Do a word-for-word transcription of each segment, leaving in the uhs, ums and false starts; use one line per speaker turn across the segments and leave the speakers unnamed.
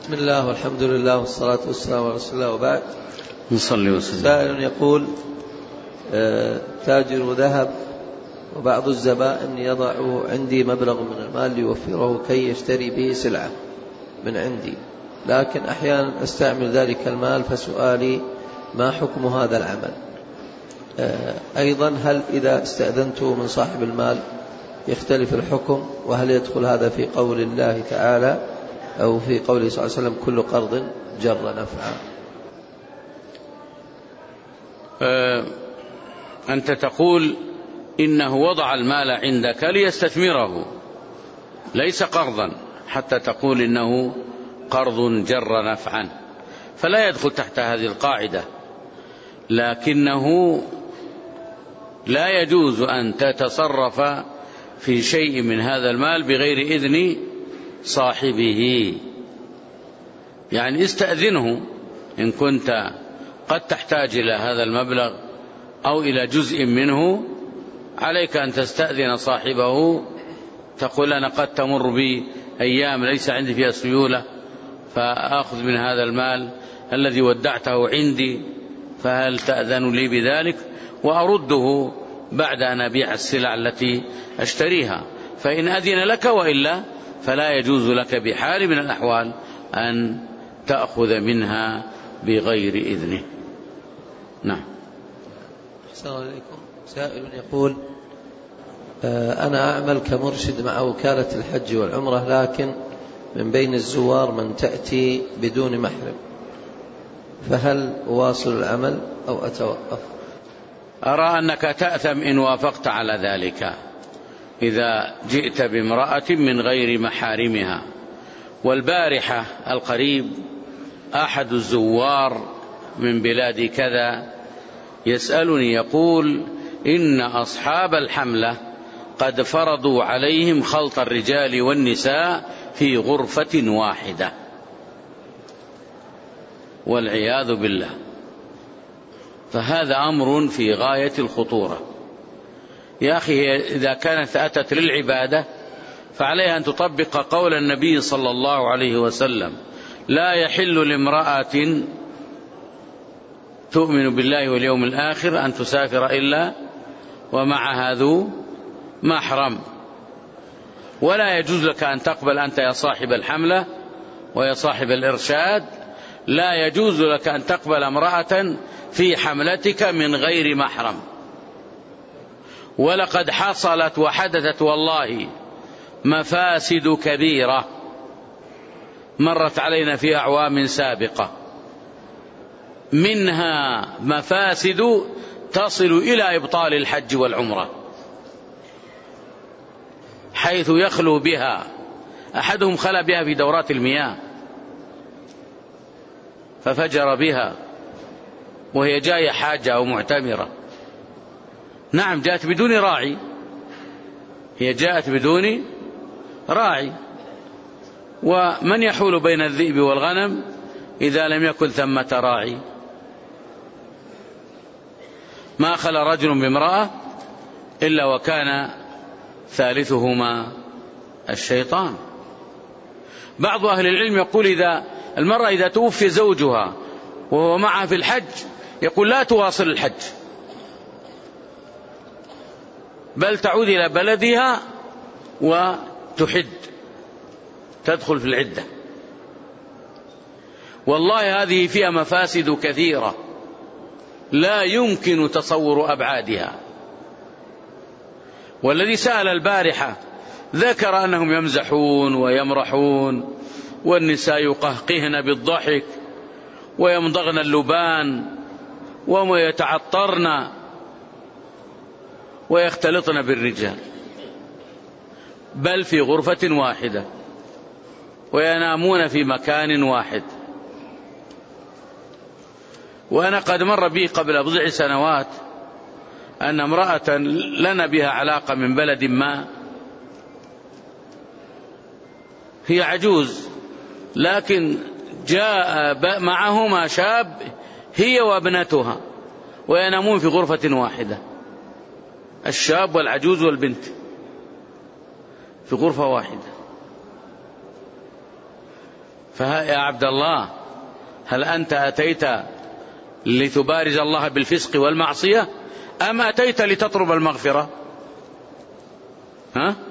بسم الله والحمد لله والصلاة والسلام على رسول الله وبعد.
نصلي وسلم.
سائل يقول تاجر ذهب وبعض الزبائن يضع عندي مبلغ من المال ليوفره كي يشتري به سلعة من عندي، لكن أحيانا أستعمل ذلك المال، فسؤالي ما حكم هذا العمل؟ أيضا هل إذا استأذنته من صاحب المال يختلف الحكم؟ وهل يدخل هذا في قول الله تعالى أو في قوله صلى الله عليه وسلم كل قرض جر نفعا؟
أه أنت تقول إنه وضع المال عندك ليستثمره ليس قرضا، حتى تقول إنه قرض جر نفعا، فلا يدخل تحت هذه القاعدة. لكنه لا يجوز أن تتصرف في شيء من هذا المال بغير إذن صاحبه، يعني استأذنه إن كنت قد تحتاج إلى هذا المبلغ أو إلى جزء منه، عليك أن تستأذن صاحبه، تقول أنا قد تمر بي أيام ليس عندي فيها سيولة، فأخذ من هذا المال الذي ودعته عندي، فهل تأذن لي بذلك؟ وأرده بعد أن أبيع السلع التي أشتريها، فإن أذن لك، وإلا فلا يجوز لك بحال من الأحوال أن تأخذ منها بغير إذنه. نعم.
السلام عليكم. سائل يقول أنا أعمل كمرشد مع وكالة الحج والعمرة، لكن من بين الزوار من تأتي بدون محرم، فهل أواصل العمل أو أتوقف؟
أرى أنك تأثم إن وافقت على ذلك، إذا جئت بامرأة من غير محارمها. والبارحة القريب أحد الزوار من بلاد كذا يسألني يقول إن أصحاب الحملة قد فرضوا عليهم خلط الرجال والنساء في غرفة واحدة، والعياذ بالله، فهذا أمر في غاية الخطورة. يا أخي إذا كانت أتت للعبادة فعليها أن تطبق قول النبي صلى الله عليه وسلم: لا يحل لامرأة تؤمن بالله واليوم الآخر أن تسافر إلا ومعها ذو محرم. ولا يجوز لك أن تقبل أنت يا صاحب الحملة ويا صاحب الإرشاد، لا يجوز لك أن تقبل امرأة في حملتك من غير محرم. ولقد حصلت وحدثت والله مفاسد كبيرة مرت علينا في أعوام سابقة، منها مفاسد تصل إلى إبطال الحج والعمرة، حيث يخلو بها أحدهم، خلى بها في دورات المياه ففجر بها وهي جاية حاجة أو معتمرة. نعم، جاءت بدون راعي، هي جاءت بدون راعي، ومن يحول بين الذئب والغنم إذا لم يكن ثمة راعي؟ ما خلى رجل بامرأة إلا وكان ثالثهما الشيطان. بعض أهل العلم يقول إذا المرأة إذا توفي زوجها وهو معها في الحج يقول لا تواصل الحج، بل تعود إلى بلدها وتحد، تدخل في العدة. والله هذه فيها مفاسد كثيرة لا يمكن تصور أبعادها. والذي سأل البارحة ذكر أنهم يمزحون ويمرحون، والنساء يقهقهن بالضحك ويمضغن اللبان ويتعطرن ويختلطن بالرجال، بل في غرفة واحدة وينامون في مكان واحد. وأنا قد مر بي قبل بضع سنوات أن امرأة لنا بها علاقة من بلد ما، هي عجوز لكن جاء معهما شاب هي وابنتها وينامون في غرفة واحدة، الشاب والعجوز والبنت في غرفة واحدة. فها يا عبد الله، هل أنت أتيت لتبارز الله بالفسق والمعصية أم أتيت لتطلب المغفرة؟ ها؟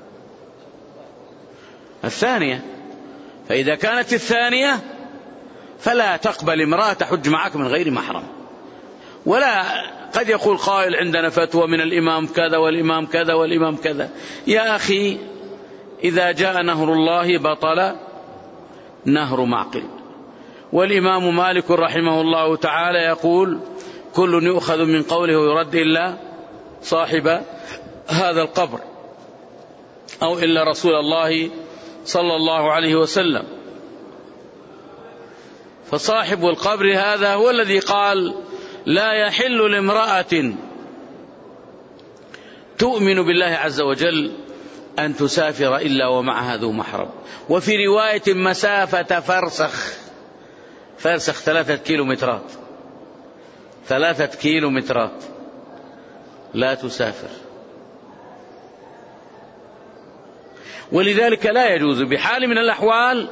الثانية. فإذا كانت الثانية فلا تقبل امرأة تحج معك من غير محرم. ولا قد يقول قائل عندنا فتوى من الإمام كذا والإمام كذا والإمام كذا. يا أخي، إذا جاء نهر الله بطل نهر معقل. والإمام مالك رحمه الله تعالى يقول: كل يؤخذ من قوله ويرد إلا صاحب هذا القبر أو إلا رسول الله صلى الله عليه وسلم. فصاحب القبر هذا هو الذي قال: لا يحل لامرأة تؤمن بالله عز وجل أن تسافر إلا ومعها ذو محرم. وفي رواية مسافة فرسخ، فرسخ ثلاثة كيلومترات، ثلاثة كيلومترات لا تسافر. ولذلك لا يجوز بحال من الأحوال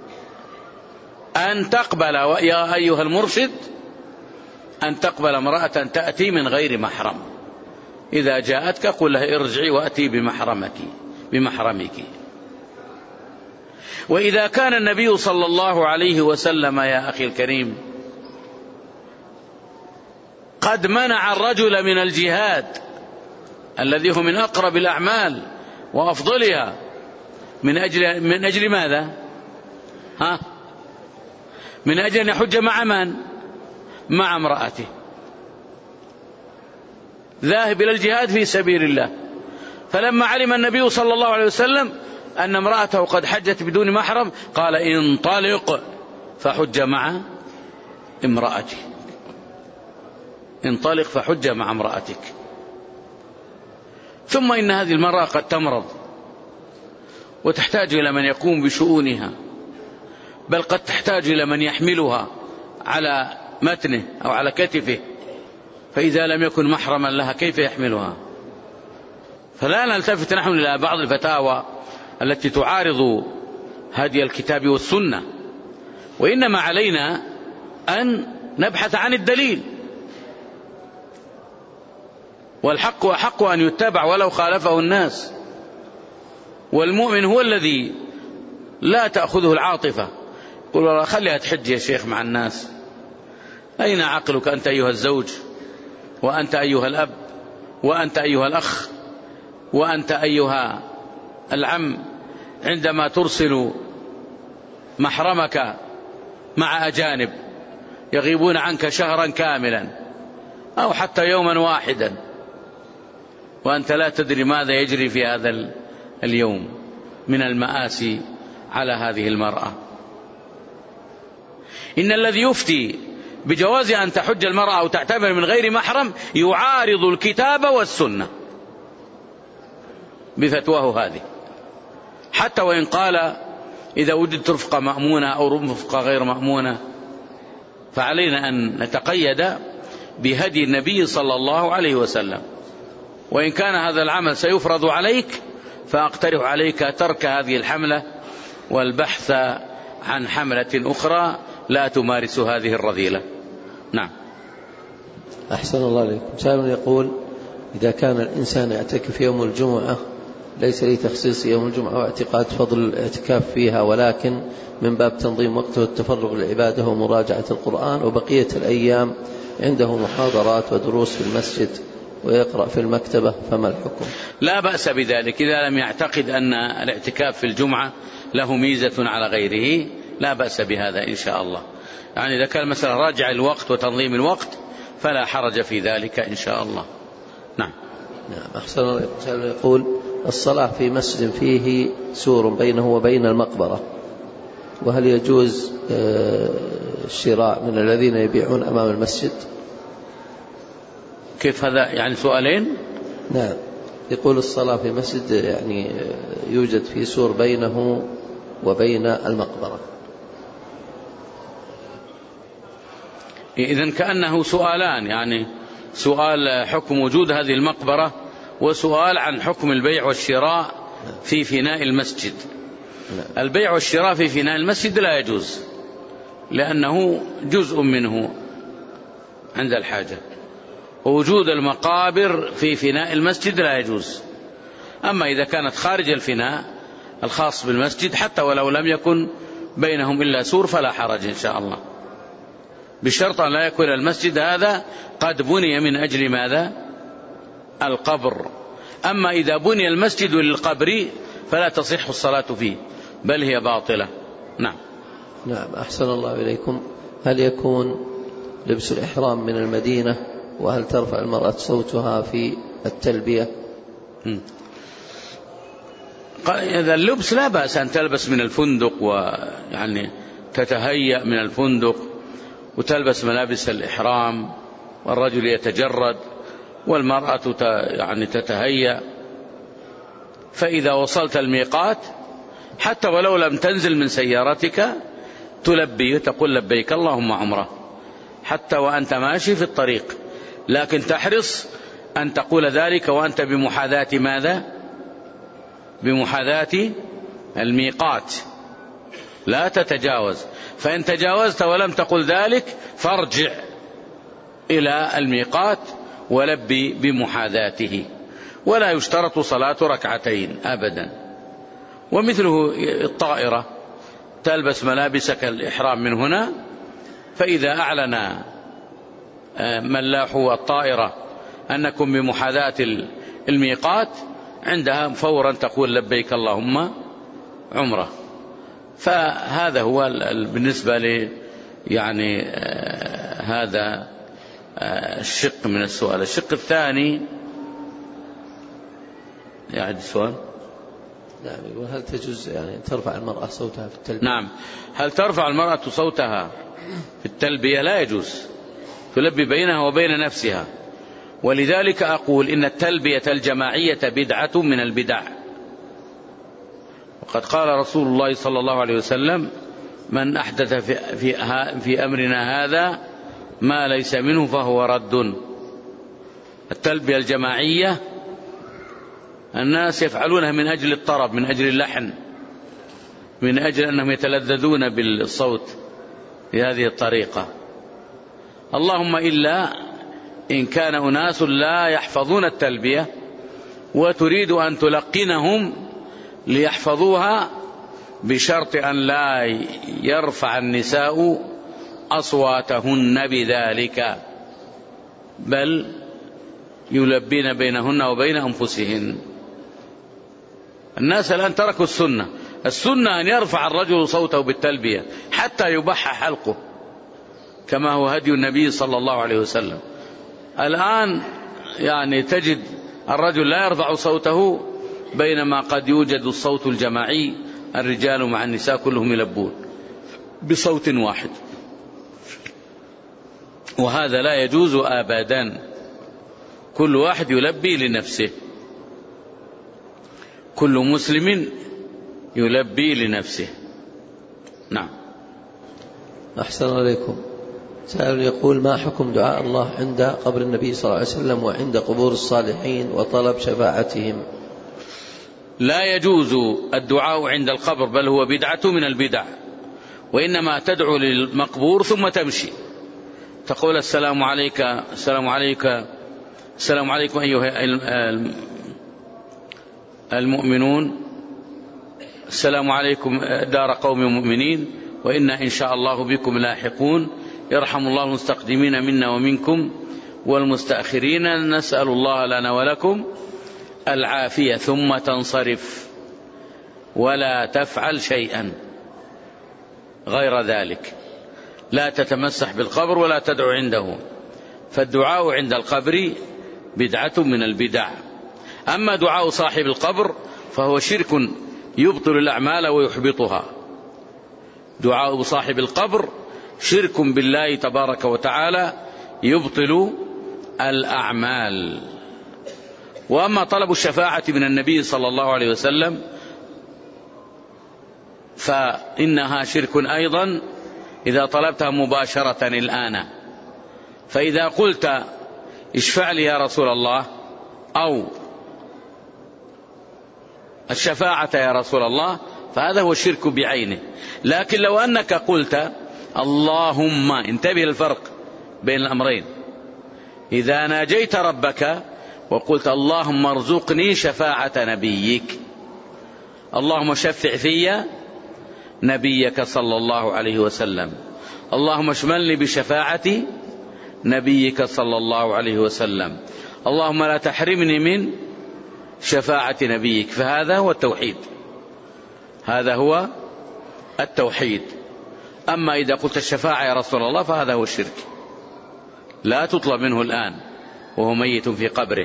أن تقبل، يا أيها المرشد، أن تقبل امرأة تأتي من غير محرم. إذا جاءتك قل لها: ارجعي وأتي بمحرمك بمحرمك. وإذا كان النبي صلى الله عليه وسلم يا أخي الكريم قد منع الرجل من الجهاد الذي هو من أقرب الأعمال وأفضلها من أجل من أجل ماذا؟ ها؟ من أجل أن يحج مع من؟ مع امرأته، ذاهب إلى الجهاد في سبيل الله. فلما علم النبي صلى الله عليه وسلم أن امرأته قد حجت بدون محرم قال: انطلق فحج مع امرأتك، انطلق فحج مع امرأتك. ثم إن هذه المرأة قد تمرض وتحتاج إلى من يقوم بشؤونها، بل قد تحتاج إلى من يحملها على متنه أو على كتفه، فإذا لم يكن محرما لها كيف يحملها؟ فلا نلتفت نحن إلى بعض الفتاوى التي تعارض هدي الكتاب والسنة، وإنما علينا أن نبحث عن الدليل، والحق أحق أن يتبع ولو خالفه الناس. والمؤمن هو الذي لا تأخذه العاطفة، قل والله خليها تحج يا شيخ مع الناس. أين عقلك أنت أيها الزوج، وأنت أيها الأب، وأنت أيها الأخ، وأنت أيها العم، عندما ترسل محرمك مع أجانب يغيبون عنك شهرا كاملا أو حتى يوما واحدا، وأنت لا تدري ماذا يجري في هذا اليوم من المآسي على هذه المرأة. إن الذي يفتي بجواز أن تحج المرأة أو تعتمر من غير محرم يعارض الكتاب والسنة بفتواه هذه، حتى وإن قال إذا وجدت رفقة مأمونة أو رفقة غير مأمونة. فعلينا أن نتقيد بهدي النبي صلى الله عليه وسلم. وإن كان هذا العمل سيفرض عليك فأقترح عليك ترك هذه الحملة والبحث عن حملة أخرى لا تمارس هذه الرذيلة. نعم.
أحسن الله عليكم. سائل يقول: إذا كان الإنسان يعتكف يوم الجمعة ليس لي تخصيص يوم الجمعة واعتقاد فضل الاعتكاف فيها، ولكن من باب تنظيم وقته والتفرغ للعبادة ومراجعة القرآن، وبقية الأيام عنده محاضرات ودروس في المسجد ويقرأ في المكتبة، فما الحكم؟
لا بأس بذلك إذا لم يعتقد أن الاعتكاف في الجمعة له ميزة على غيره، لا بأس بهذا إن شاء الله. يعني إذا كان مثلا راجع الوقت وتنظيم الوقت فلا حرج في ذلك إن شاء الله. نعم.
نعم. أحسن الله عليكم. يقول: الصلاة في مسجد فيه سور بينه وبين المقبرة، وهل يجوز الشراء من الذين يبيعون أمام المسجد؟
كيف هذا؟ يعني سؤالين.
نعم. يقول: الصلاة في مسجد يعني يوجد فيه سور بينه وبين المقبرة.
إذن كأنه سؤالان، يعني سؤال حكم وجود هذه المقبرة، وسؤال عن حكم البيع والشراء في فناء المسجد. البيع والشراء في فناء المسجد لا يجوز، لأنه جزء منه عند الحاجة، ووجود المقابر في فناء المسجد لا يجوز. أما إذا كانت خارج الفناء الخاص بالمسجد حتى ولو لم يكن بينهم إلا سور فلا حرج إن شاء الله، بشرط أن لا يكون المسجد هذا قد بني من أجل ماذا؟ القبر. أما إذا بني المسجد للقبر فلا تصح الصلاة فيه بل هي باطلة. نعم.
نعم، أحسن الله إليكم. هل يكون لبس الإحرام من المدينة، وهل ترفع المرأة صوتها في التلبية؟
إذا اللبس لا بأس أن تلبس من الفندق، ويعني تتهيأ من الفندق وتلبس ملابس الإحرام، والرجل يتجرد والمرأة يعني تتهيأ. فإذا وصلت الميقات حتى ولو لم تنزل من سيارتك تلبي، تقول لبيك اللهم عمره حتى وأنت ماشي في الطريق، لكن تحرص أن تقول ذلك وأنت بمحاذاة ماذا؟ بمحاذاة الميقات، لا تتجاوز. فإن تجاوزت ولم تقل ذلك فارجع إلى الميقات ولبي بمحاذاته، ولا يشترط صلاة ركعتين أبدا. ومثله الطائرة، تلبس ملابسك الإحرام من هنا، فإذا أعلن ملاحو الطائرة أنكم بمحاذاة الميقات عندها فورا تقول لبيك اللهم عمره. فهذا هو بالنسبة لي يعني آه هذا آه الشق من السؤال. الشق الثاني يعني السؤال
نعم، يقول هل تجوز يعني ترفع المرأة صوتها في التلبية؟
نعم، هل ترفع المرأة صوتها في التلبية؟ لا يجوز، تلبي بينها وبين نفسها. ولذلك أقول إن التلبية الجماعية بدعة من البدع، وقد قال رسول الله صلى الله عليه وسلم من أحدث في, في, في أمرنا هذا ما ليس منه فهو رد. التلبية الجماعية الناس يفعلونها من أجل الطرب، من أجل اللحن، من أجل أنهم يتلذذون بالصوت بهذه الطريقة. اللهم إلا إن كان أناس لا يحفظون التلبية وتريد أن تلقنهم ليحفظوها، بشرط أن لا يرفع النساء أصواتهن بذلك، بل يلبين بينهن وبين أنفسهن. الناس الآن تركوا السنة. السنة أن يرفع الرجل صوته بالتلبية حتى يبح حلقه كما هو هدي النبي صلى الله عليه وسلم. الآن يعني تجد الرجل لا يرفع صوته، بينما قد يوجد الصوت الجماعي، الرجال مع النساء كلهم يلبون بصوت واحد، وهذا لا يجوز أبدا. كل واحد يلبي لنفسه، كل مسلم يلبي لنفسه. نعم.
أحسن عليكم. سائل يقول ما حكم دعاء الله عند قبر النبي صلى الله عليه وسلم وعند قبور الصالحين وطلب شفاعتهم؟
لا يجوز الدعاء عند القبر، بل هو بدعة من البدع، وإنما تدعو للمقبور ثم تمشي تقول السلام عليك السلام عليك السلام عليكم أيها المؤمنون، السلام عليكم دار قوم مؤمنين، وإنا إن شاء الله بكم لاحقون، يرحم الله المستقدمين منا ومنكم والمستأخرين، نسأل الله لنا ولكم العافية، ثم تنصرف ولا تفعل شيئا غير ذلك، لا تتمسح بالقبر ولا تدعو عنده. فالدعاء عند القبر بدعة من البدع. أما دعاء صاحب القبر فهو شرك يبطل الأعمال ويحبطها. دعاء صاحب القبر شرك بالله تبارك وتعالى يبطل الأعمال. وأما طلب الشفاعة من النبي صلى الله عليه وسلم فإنها شرك أيضا إذا طلبتها مباشرة الآن. فإذا قلت اشفع لي يا رسول الله أو الشفاعة يا رسول الله فهذا هو الشرك بعينه. لكن لو أنك قلت اللهم، انتبه للفرق بين الأمرين، إذا ناجيت ربك وقلت اللهم ارزقني شفاعة نبيك، اللهم شفع في نبيك صلى الله عليه وسلم، اللهم اشملني بشفاعة نبيك صلى الله عليه وسلم، اللهم لا تحرمني من شفاعة نبيك، فهذا هو التوحيد، هذا هو التوحيد. أما إذا قلت الشفاعة يا رسول الله فهذا هو الشرك، لا تطلب منه الآن وهو ميت في قبره.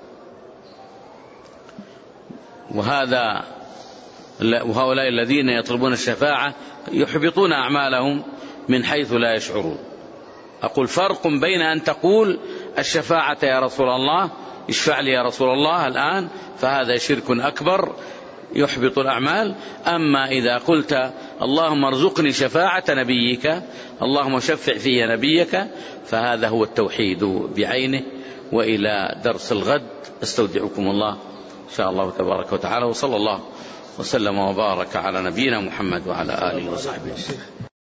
وهذا وهؤلاء الذين يطلبون الشفاعة يحبطون أعمالهم من حيث لا يشعرون. أقول فرق بين أن تقول الشفاعة يا رسول الله، اشفع لي يا رسول الله الآن، فهذا شرك أكبر يحبط الأعمال. أما إذا قلت اللهم ارزقني شفاعة نبيك، اللهم شفع في نبيك، فهذا هو التوحيد بعينه. وإلى درس الغد استودعكم الله إن شاء الله تبارك وتعالى، وصلى الله وسلم وبارك على نبينا محمد وعلى آله وصحبه.